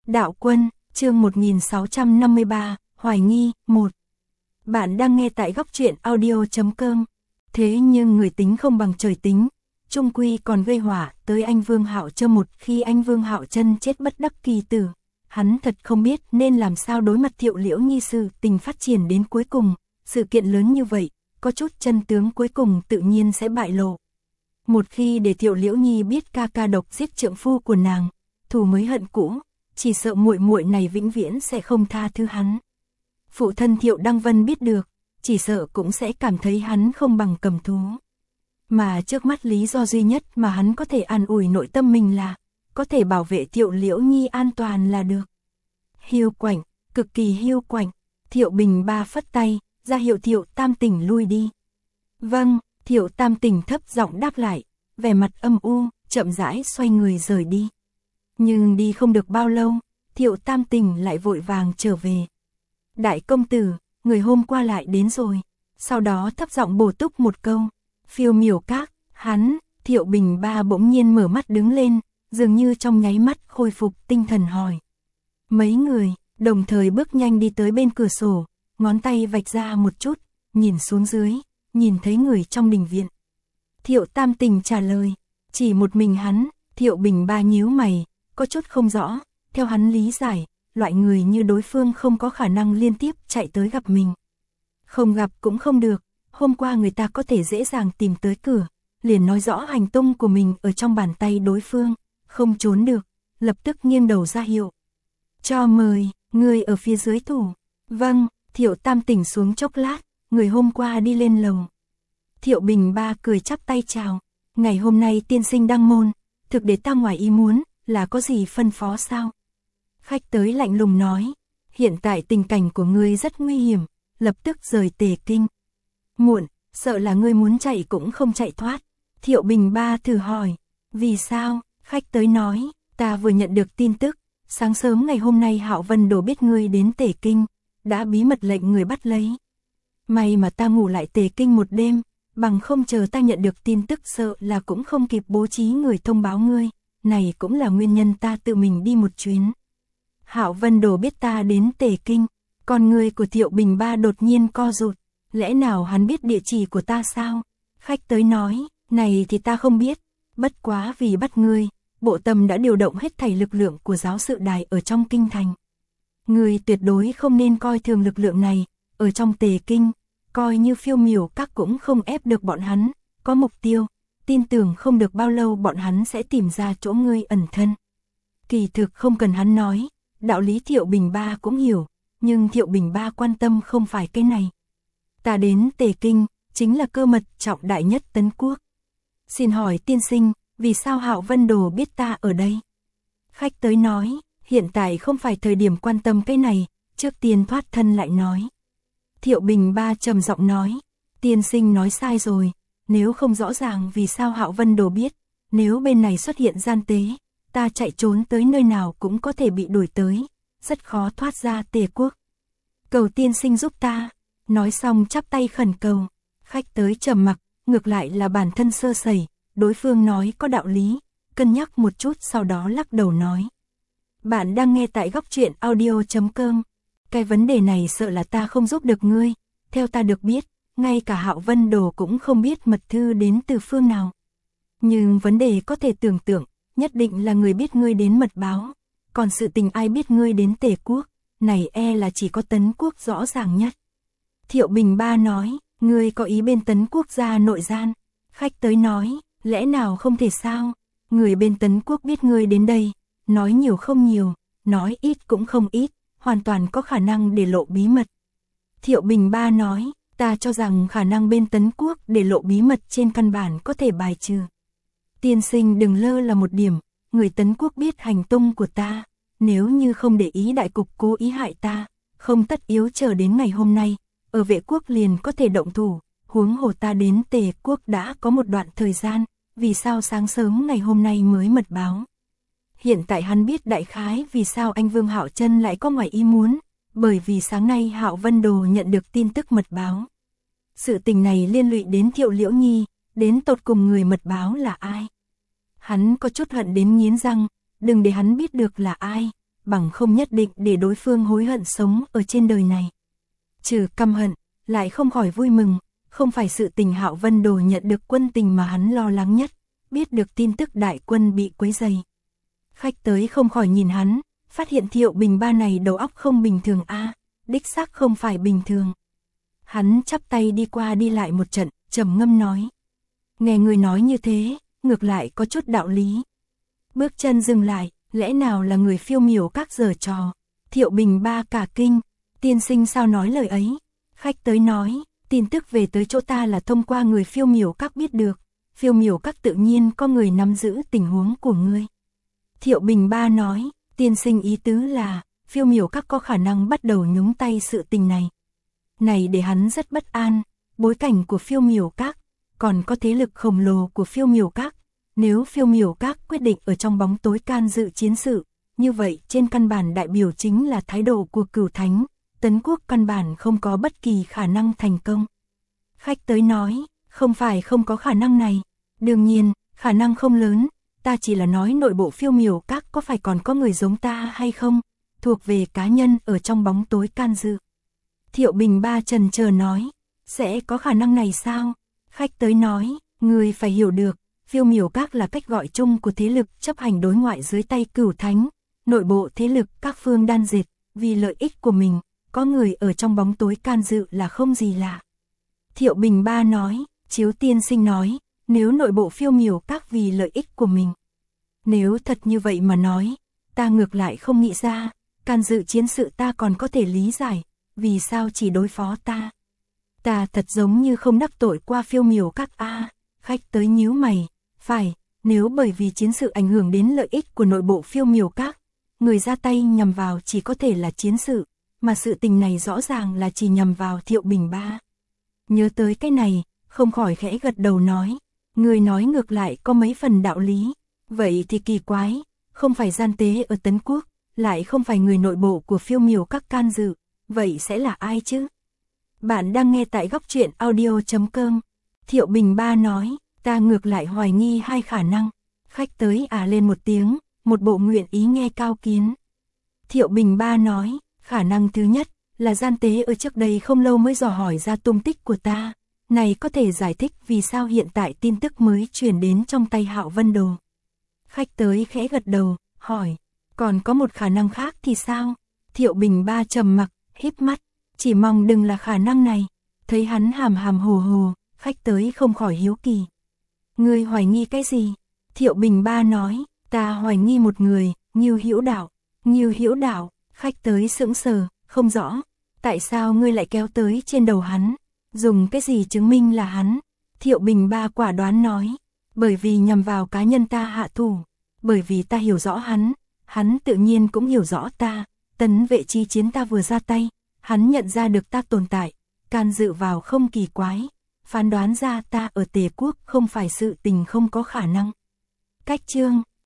Đạo Quân, chương 1653, Hoài nghi, 1. Bạn đang nghe tại góc truyện audio.com. Thế nhưng người tính không bằng trời tính, chung quy còn gây họa tới anh Vương Hạo Trâm một khi anh Vương Hạo Trân chết bất đắc kỳ tử. Hắn thật không biết nên làm sao đối mặt Thiệu Liễu Nhi sự tình phát triển đến cuối cùng, sự kiện lớn như vậy, có chút chân tướng cuối cùng tự nhiên sẽ bại lộ. Một khi để Thiệu Liễu Nhi biết ca ca độc giết trượng phu của nàng, thù mới hận cũ, chỉ sợ muội muội này vĩnh viễn sẽ không tha thứ hắn. Phụ thân Thiệu Đăng Vân biết được, chỉ sợ cũng sẽ cảm thấy hắn không bằng cầm thú. Mà trước mắt lý do duy nhất mà hắn có thể an ủi nội tâm mình là có thể bảo vệ Thiệu Liễu Nhi an toàn là được. Hiu quạnh, cực kỳ hiu quạnh, Thiệu Bình Ba phất tay, ra hiệu Thiệu Tam Tỉnh lui đi. Vâng, Thiệu Tam Tỉnh thấp giọng đáp lại, vẻ mặt âm u, chậm rãi xoay người rời đi. Nhưng đi không được bao lâu, Thiệu Tam Tỉnh lại vội vàng trở về. Đại công tử, người hôm qua lại đến rồi. Sau đó thấp giọng bổ túc một câu. Phiêu miểu các, hắn, Thiệu Bình Ba bỗng nhiên mở mắt đứng lên, dường như trong nháy mắt khôi phục tinh thần hỏi. Mấy người, đồng thời bước nhanh đi tới bên cửa sổ, ngón tay vạch ra một chút, nhìn xuống dưới, nhìn thấy người trong đình viện. Thiệu Tam Tỉnh trả lời, chỉ một mình hắn. Thiệu Bình Ba nhíu mày, có chút không rõ, theo hắn lý giải, loại người như đối phương không có khả năng liên tiếp chạy tới gặp mình. Không gặp cũng không được, hôm qua người ta có thể dễ dàng tìm tới cửa, liền nói rõ hành tung của mình ở trong bàn tay đối phương, không trốn được, lập tức nghiêng đầu ra hiệu. Cho mời, người ở phía dưới thủ. Vâng, Thiệu Tam Tỉnh xuống chốc lát, người hôm qua đi lên lầu. Thiệu Bình Ba cười chắp tay chào, ngày hôm nay tiên sinh đăng môn, thực để ta ngoài ý muốn, là có gì phân phó sao? Khách tới lạnh lùng nói, hiện tại tình cảnh của ngươi rất nguy hiểm, lập tức rời Tề Kinh. Muộn, sợ là ngươi muốn chạy cũng không chạy thoát. Thiệu Bình Ba thử hỏi, vì sao? Khách tới nói, ta vừa nhận được tin tức, sáng sớm ngày hôm nay Hạo Vân Đồ biết ngươi đến Tề Kinh, đã bí mật lệnh người bắt lấy. May mà ta ngủ lại Tề Kinh một đêm, bằng không chờ ta nhận được tin tức sợ là cũng không kịp bố trí người thông báo ngươi, này cũng là nguyên nhân ta tự mình đi một chuyến. Hạo Vân Đồ biết ta đến Tề Kinh, con người của Thiệu Bình Ba đột nhiên co rụt, lẽ nào hắn biết địa chỉ của ta sao? Khách tới nói, này thì ta không biết, bất quá vì bắt ngươi, bộ tâm đã điều động hết thảy lực lượng của giáo sự đài ở trong kinh thành. Ngươi tuyệt đối không nên coi thường lực lượng này, ở trong Tề Kinh, coi như phiêu miểu các cũng không ép được bọn hắn, có mục tiêu, tin tưởng không được bao lâu bọn hắn sẽ tìm ra chỗ ngươi ẩn thân. Kỳ thực không cần hắn nói, đạo lý Thiệu Bình Ba cũng hiểu, nhưng Thiệu Bình Ba quan tâm không phải cái này. Ta đến Tề Kinh, chính là cơ mật trọng đại nhất Tấn Quốc. Xin hỏi tiên sinh, vì sao Hạo Vân Đồ biết ta ở đây? Khách tới nói, hiện tại không phải thời điểm quan tâm cái này, trước tiên thoát thân lại nói. Thiệu Bình Ba trầm giọng nói, tiên sinh nói sai rồi, nếu không rõ ràng vì sao Hạo Vân Đồ biết, nếu bên này xuất hiện gian tế, ta chạy trốn tới nơi nào cũng có thể bị đuổi tới, rất khó thoát ra Tề Quốc. Cầu tiên sinh giúp ta. Nói xong chắp tay khẩn cầu. Khách tới trầm mặc, ngược lại là bản thân sơ sẩy, đối phương nói có đạo lý, cân nhắc một chút sau đó lắc đầu nói. Bạn đang nghe tại góc truyện audio.com. Cái vấn đề này sợ là ta không giúp được ngươi, theo ta được biết, ngay cả Hạo Vân Đồ cũng không biết mật thư đến từ phương nào. Nhưng vấn đề có thể tưởng tượng, nhất định là người biết ngươi đến mật báo, còn sự tình ai biết ngươi đến Tề Quốc, này e là chỉ có Tấn Quốc rõ ràng nhất. Thiệu Bình Ba nói, ngươi có ý bên Tấn Quốc gia nội gian. Khách tới nói, lẽ nào không thể sao, người bên Tấn Quốc biết ngươi đến đây, nói nhiều không nhiều, nói ít cũng không ít, hoàn toàn có khả năng để lộ bí mật. Thiệu Bình Ba nói, ta cho rằng khả năng bên Tấn Quốc để lộ bí mật trên căn bản có thể bài trừ. Tiên sinh đừng lơ là một điểm, người Tấn Quốc biết hành tung của ta, nếu như không để ý đại cục cố ý hại ta, không tất yếu chờ đến ngày hôm nay, ở Vệ Quốc liền có thể động thủ, huống hồ ta đến Tề Quốc đã có một đoạn thời gian, vì sao sáng sớm ngày hôm nay mới mật báo. Hiện tại hắn biết đại khái vì sao anh Vương Hạo Trân lại có ngoài ý muốn, bởi vì sáng nay Hạo Vân Đồ nhận được tin tức mật báo. Sự tình này liên lụy đến Thiệu Liễu Nhi, đến tột cùng người mật báo là ai. Hắn có chút hận đến nghiến răng, đừng để hắn biết được là ai, bằng không nhất định để đối phương hối hận sống ở trên đời này. Trừ căm hận, lại không khỏi vui mừng, không phải sự tình Hạo Vân Đồ nhận được quân tình mà hắn lo lắng nhất, biết được tin tức đại quân bị quấy rầy. Khách tới không khỏi nhìn hắn, phát hiện Thiệu Bình Ba này đầu óc không bình thường a, đích xác không phải bình thường. Hắn chắp tay đi qua đi lại một trận, trầm ngâm nói. Nghe người nói như thế, ngược lại có chút đạo lý. Bước chân dừng lại, lẽ nào là người Phiêu Miểu Các giở trò? Thiệu Bình Ba cả kinh, tiên sinh sao nói lời ấy? Khách tới nói, tin tức về tới chỗ ta là thông qua người Phiêu Miểu Các biết được, Phiêu Miểu Các tự nhiên có người nắm giữ tình huống của ngươi. Thiệu Bình Ba nói, tiên sinh ý tứ là, Phiêu Miểu Các có khả năng bắt đầu nhúng tay sự tình này. Này để hắn rất bất an, bối cảnh của Phiêu Miểu Các, còn có thế lực khổng lồ của Phiêu Miểu Các. Nếu Phiêu Miểu Các quyết định ở trong bóng tối can dự chiến sự, như vậy trên căn bản đại biểu chính là thái độ của Cửu Thánh, Tấn Quốc căn bản không có bất kỳ khả năng thành công. Khách tới nói, không phải không có khả năng này, đương nhiên, khả năng không lớn, ta chỉ là nói nội bộ Phiêu Miểu Các có phải còn có người giống ta hay không, thuộc về cá nhân ở trong bóng tối can dự. Thiệu Bình Ba chần chờ nói, sẽ có khả năng này sao? Khách tới nói, người phải hiểu được, Phiêu Miểu Các là cách gọi chung của thế lực chấp hành đối ngoại dưới tay Cửu Thánh, nội bộ thế lực các phương đan dệt, vì lợi ích của mình, có người ở trong bóng tối can dự là không gì lạ. Thiệu Bình Ba nói, Chiếu tiên sinh nói, nếu nội bộ Phiêu Miểu Các vì lợi ích của mình. Nếu thật như vậy mà nói, ta ngược lại không nghĩ ra, can dự chiến sự ta còn có thể lý giải, vì sao chỉ đối phó ta. Ta thật giống như không đắc tội qua Phiêu Miểu Các a. Khách tới nhíu mày, phải, nếu bởi vì chiến sự ảnh hưởng đến lợi ích của nội bộ Phiêu Miểu Các, người ra tay nhằm vào chỉ có thể là chiến sự, mà sự tình này rõ ràng là chỉ nhằm vào Thiệu Bình Ba. Nhớ tới cái này, không khỏi khẽ gật đầu nói, người nói ngược lại có mấy phần đạo lý, vậy thì kỳ quái, không phải gian tế ở Tấn Quốc, lại không phải người nội bộ của Phiêu Miểu Các can dự, vậy sẽ là ai chứ? Bạn đang nghe tại góc truyện audio.com. Thiệu Bình Ba nói, ta ngược lại hoài nghi hai khả năng. Khách tới lên một tiếng, một bộ nguyện ý nghe cao kiến. Thiệu Bình Ba nói, khả năng thứ nhất là gian tế ở trước đây không lâu mới dò hỏi ra tung tích của ta. Này có thể giải thích vì sao hiện tại tin tức mới truyền đến trong tay Hạo Vân Đồ. Khách tới khẽ gật đầu, hỏi, còn có một khả năng khác thì sao? Thiệu Bình Ba trầm mặc, híp mắt, chỉ mong đừng là khả năng này. Thấy hắn hàm hàm hồ hồ, khách tới không khỏi hiếu kỳ. Ngươi hoài nghi cái gì? Thiệu Bình Ba nói, ta hoài nghi một người, Ngưu Hữu Đạo. Ngưu Hữu Đạo, khách tới sững sờ, không rõ. Tại sao ngươi lại kéo tới trên đầu hắn? Dùng cái gì chứng minh là hắn? Thiệu Bình Ba quả đoán nói, bởi vì nhằm vào cá nhân ta hạ thủ. Bởi vì ta hiểu rõ hắn, hắn tự nhiên cũng hiểu rõ ta. Tấn vệ chi chiến ta vừa ra tay, hắn nhận ra được ta tồn tại, can dự vào không kỳ quái, phán đoán ra ta ở Tề Quốc không phải sự tình không có khả năng. Cách chương